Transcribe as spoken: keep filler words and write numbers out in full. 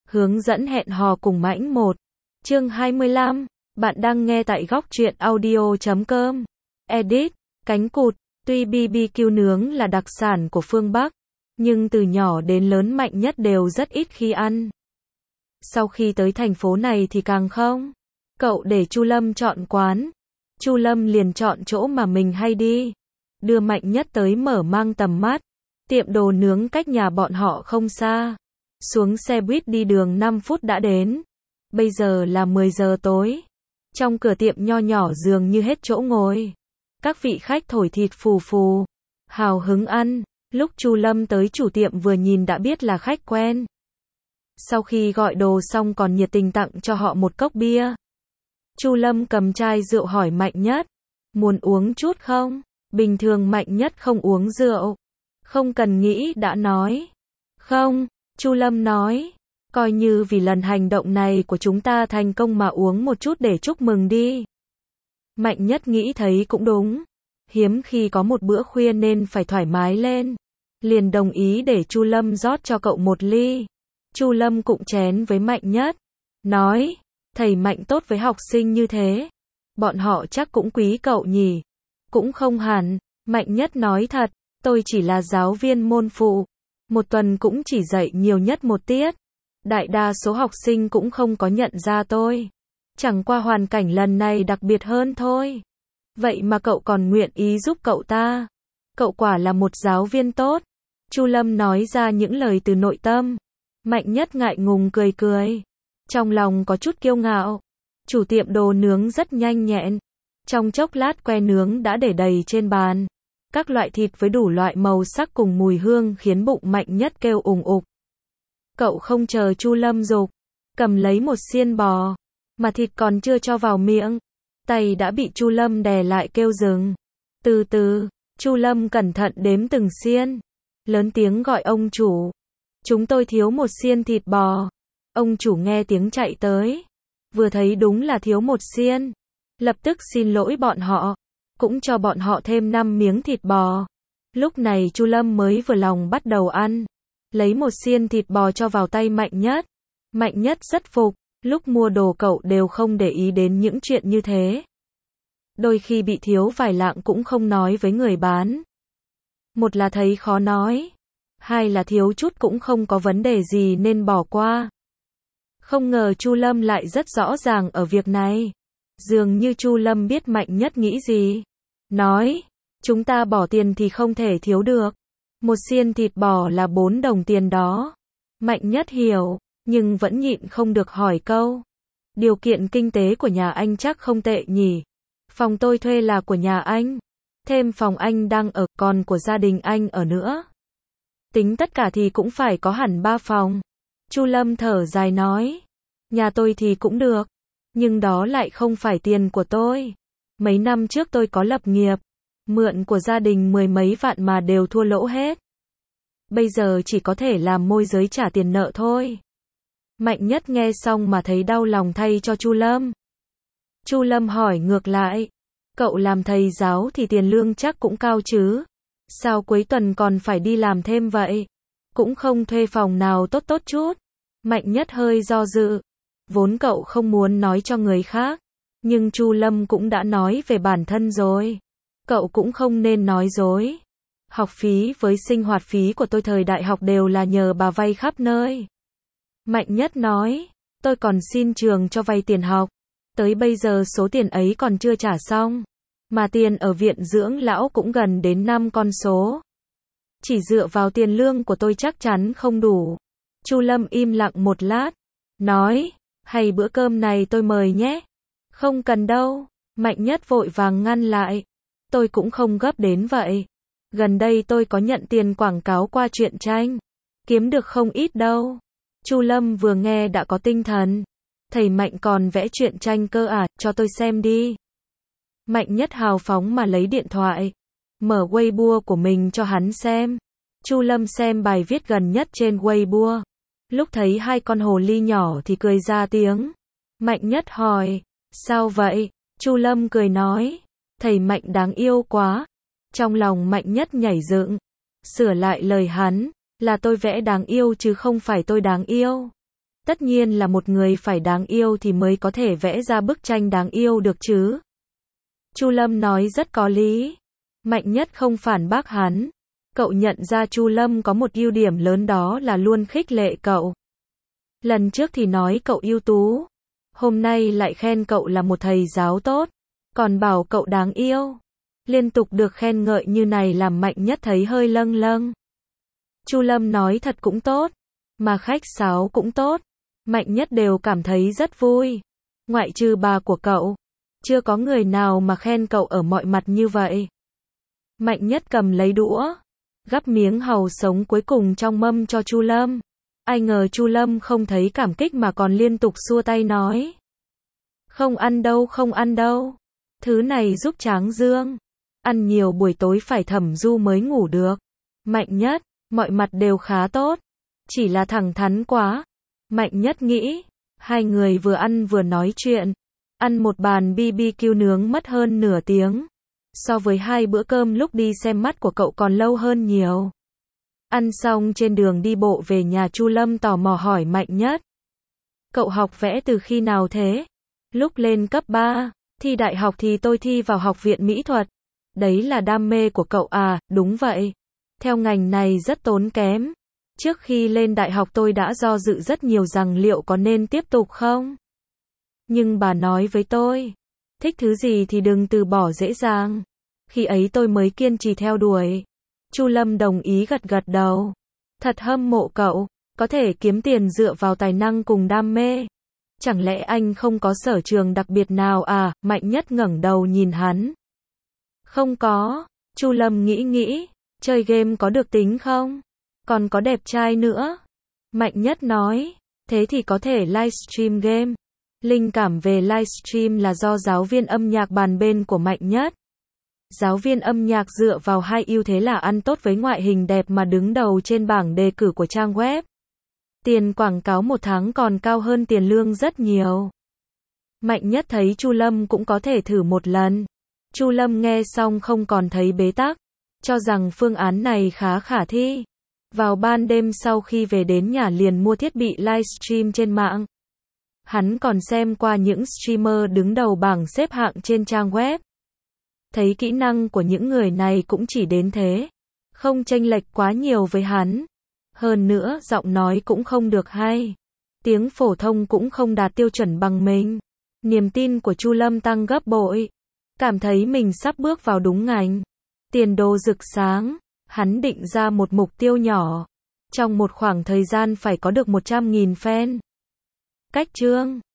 Hướng dẫn hẹn hò cùng Mãnh một. Chương hai mươi lăm. Bạn đang nghe tại góc truyện audio chấm com. Edit. Cánh cụt. Tuy bi bi kiu nướng là đặc sản của phương Bắc, nhưng từ nhỏ đến lớn Mạnh Nhất đều rất ít khi ăn. Sau khi tới thành phố này thì càng không. Cậu để Chu Lâm chọn quán. Chu Lâm liền chọn chỗ mà mình hay đi. Đưa Mạnh Nhất tới mở mang tầm mắt. Tiệm đồ nướng cách nhà bọn họ không xa. Xuống xe buýt đi đường năm phút đã đến. Bây giờ là mười giờ tối. Trong cửa tiệm nho nhỏ dường như hết chỗ ngồi. Các vị khách thổi thịt phù phù, hào hứng ăn. Lúc Chu Lâm tới chủ tiệm vừa nhìn đã biết là khách quen. Sau khi gọi đồ xong còn nhiệt tình tặng cho họ một cốc bia. Chu Lâm cầm chai rượu hỏi Mạnh Nhất, muốn uống chút không? Bình thường Mạnh Nhất không uống rượu. Không cần nghĩ đã nói. Không, Chu Lâm nói, coi như vì lần hành động này của chúng ta thành công mà uống một chút để chúc mừng đi. Mạnh Nhất nghĩ thấy cũng đúng. Hiếm khi có một bữa khuya nên phải thoải mái lên. Liền đồng ý để Chu Lâm rót cho cậu một ly. Chu Lâm cụng chén với Mạnh Nhất. Nói, thầy Mạnh tốt với học sinh như thế. Bọn họ chắc cũng quý cậu nhỉ. Cũng không hẳn. Mạnh Nhất nói thật, tôi chỉ là giáo viên môn phụ. Một tuần cũng chỉ dạy nhiều nhất một tiết. Đại đa số học sinh cũng không có nhận ra tôi. Chẳng qua hoàn cảnh lần này đặc biệt hơn thôi. Vậy mà cậu còn nguyện ý giúp cậu ta. Cậu quả là một giáo viên tốt. Chu Lâm nói ra những lời từ nội tâm. Mạnh Nhất ngại ngùng cười cười. Trong lòng có chút kiêu ngạo. Chủ tiệm đồ nướng rất nhanh nhẹn. Trong chốc lát que nướng đã để đầy trên bàn. Các loại thịt với đủ loại màu sắc cùng mùi hương khiến bụng Mạnh Nhất kêu ùng ục. Cậu không chờ Chu Lâm dục, cầm lấy một xiên bò, mà thịt còn chưa cho vào miệng, tay đã bị Chu Lâm đè lại kêu dừng. Từ từ, Chu Lâm cẩn thận đếm từng xiên, lớn tiếng gọi ông chủ. Chúng tôi thiếu một xiên thịt bò. Ông chủ nghe tiếng chạy tới, vừa thấy đúng là thiếu một xiên, lập tức xin lỗi bọn họ, cũng cho bọn họ thêm năm miếng thịt bò. Lúc này Chu Lâm mới vừa lòng bắt đầu ăn. Lấy một xiên thịt bò cho vào tay Mạnh Nhất. Mạnh Nhất rất phục, lúc mua đồ cậu đều không để ý đến những chuyện như thế. Đôi khi bị thiếu vài lạng cũng không nói với người bán. Một là thấy khó nói, hai là thiếu chút cũng không có vấn đề gì nên bỏ qua. Không ngờ Chu Lâm lại rất rõ ràng ở việc này. Dường như Chu Lâm biết Mạnh Nhất nghĩ gì. Nói, chúng ta bỏ tiền thì không thể thiếu được. Một xiên thịt bò là bốn đồng tiền đó. Mạnh Nhất hiểu, nhưng vẫn nhịn không được hỏi câu. Điều kiện kinh tế của nhà anh chắc không tệ nhỉ. Phòng tôi thuê là của nhà anh. Thêm phòng anh đang ở, còn của gia đình anh ở nữa. Tính tất cả thì cũng phải có hẳn ba phòng. Chu Lâm thở dài nói. Nhà tôi thì cũng được. Nhưng đó lại không phải tiền của tôi. Mấy năm trước tôi có lập nghiệp. Mượn của gia đình mười mấy vạn mà đều thua lỗ hết. Bây giờ chỉ có thể làm môi giới trả tiền nợ thôi. Mạnh Nhất nghe xong mà thấy đau lòng thay cho Chu Lâm. Chu Lâm hỏi ngược lại. Cậu làm thầy giáo thì tiền lương chắc cũng cao chứ. Sao cuối tuần còn phải đi làm thêm vậy? Cũng không thuê phòng nào tốt tốt chút. Mạnh Nhất hơi do dự. Vốn cậu không muốn nói cho người khác. Nhưng Chu Lâm cũng đã nói về bản thân rồi. Cậu cũng không nên nói dối. Học phí với sinh hoạt phí của tôi thời đại học đều là nhờ bà vay khắp nơi. Mạnh Nhất nói, tôi còn xin trường cho vay tiền học. Tới bây giờ số tiền ấy còn chưa trả xong. Mà tiền ở viện dưỡng lão cũng gần đến năm con số. Chỉ dựa vào tiền lương của tôi chắc chắn không đủ. Chu Lâm im lặng một lát. Nói, hay bữa cơm này tôi mời nhé. Không cần đâu. Mạnh Nhất vội vàng ngăn lại. Tôi cũng không gấp đến vậy. Gần đây tôi có nhận tiền quảng cáo qua truyện tranh. Kiếm được không ít đâu. Chu Lâm vừa nghe đã có tinh thần. Thầy Mạnh còn vẽ truyện tranh cơ à, cho tôi xem đi. Mạnh Nhất hào phóng mà lấy điện thoại. Mở Weibo của mình cho hắn xem. Chu Lâm xem bài viết gần nhất trên Weibo. Lúc thấy hai con hồ ly nhỏ thì cười ra tiếng. Mạnh Nhất hỏi, sao vậy? Chu Lâm cười nói, thầy Mạnh đáng yêu quá. Trong lòng Mạnh Nhất nhảy dựng. Sửa lại lời hắn, là tôi vẽ đáng yêu chứ không phải tôi đáng yêu. Tất nhiên là một người phải đáng yêu thì mới có thể vẽ ra bức tranh đáng yêu được chứ. Chu Lâm nói rất có lý. Mạnh Nhất không phản bác hắn. Cậu nhận ra Chu Lâm có một ưu điểm lớn, đó là luôn khích lệ cậu. Lần trước thì nói cậu ưu tú, hôm nay lại khen cậu là một thầy giáo tốt, còn bảo cậu đáng yêu. Liên tục được khen ngợi như này làm Mạnh Nhất thấy hơi lâng lâng. Chu Lâm nói thật cũng tốt, mà khách sáo cũng tốt. Mạnh Nhất đều cảm thấy rất vui. Ngoại trừ bà của cậu, chưa có người nào mà khen cậu ở mọi mặt như vậy. Mạnh Nhất cầm lấy đũa, gắp miếng hàu sống cuối cùng trong mâm cho Chu Lâm. Ai ngờ Chu Lâm không thấy cảm kích mà còn liên tục xua tay nói: "Không ăn đâu, không ăn đâu. Thứ này giúp tráng dương. Ăn nhiều buổi tối phải thẩm du mới ngủ được." Mạnh Nhất, mọi mặt đều khá tốt, chỉ là thẳng thắn quá. Mạnh Nhất nghĩ, hai người vừa ăn vừa nói chuyện, ăn một bàn bê bê kiu nướng mất hơn nửa tiếng. So với hai bữa cơm lúc đi xem mắt của cậu còn lâu hơn nhiều. Ăn xong trên đường đi bộ về nhà, Chu Lâm tò mò hỏi Mạnh Nhất: "Cậu học vẽ từ khi nào thế?" "Lúc lên cấp ba, thi đại học thì tôi thi vào học viện mỹ thuật." "Đấy là đam mê của cậu à?" "Đúng vậy. Theo ngành này rất tốn kém. Trước khi lên đại học tôi đã do dự rất nhiều rằng liệu có nên tiếp tục không. Nhưng bà nói với tôi, thích thứ gì thì đừng từ bỏ dễ dàng. Khi ấy tôi mới kiên trì theo đuổi." Chu Lâm đồng ý gật gật đầu. Thật hâm mộ cậu, có thể kiếm tiền dựa vào tài năng cùng đam mê. Chẳng lẽ anh không có sở trường đặc biệt nào à? Mạnh Nhất ngẩng đầu nhìn hắn. Không có. Chu Lâm nghĩ nghĩ, chơi game có được tính không? Còn có đẹp trai nữa. Mạnh Nhất nói, thế thì có thể livestream game. Linh cảm về livestream là do giáo viên âm nhạc bàn bên của Mạnh Nhất. Giáo viên âm nhạc dựa vào hai ưu thế là ăn tốt với ngoại hình đẹp mà đứng đầu trên bảng đề cử của trang web. Tiền quảng cáo một tháng còn cao hơn tiền lương rất nhiều. Mạnh Nhất thấy Chu Lâm cũng có thể thử một lần. Chu Lâm nghe xong không còn thấy bế tắc, cho rằng phương án này khá khả thi. Vào ban đêm sau khi về đến nhà liền mua thiết bị livestream trên mạng. Hắn còn xem qua những streamer đứng đầu bảng xếp hạng trên trang web. Thấy kỹ năng của những người này cũng chỉ đến thế, không chênh lệch quá nhiều với hắn. Hơn nữa, giọng nói cũng không được hay. Tiếng phổ thông cũng không đạt tiêu chuẩn bằng mình. Niềm tin của Chu Lâm tăng gấp bội. Cảm thấy mình sắp bước vào đúng ngành. Tiền đồ rực sáng. Hắn định ra một mục tiêu nhỏ. Trong một khoảng thời gian phải có được một trăm nghìn fan. Cách chương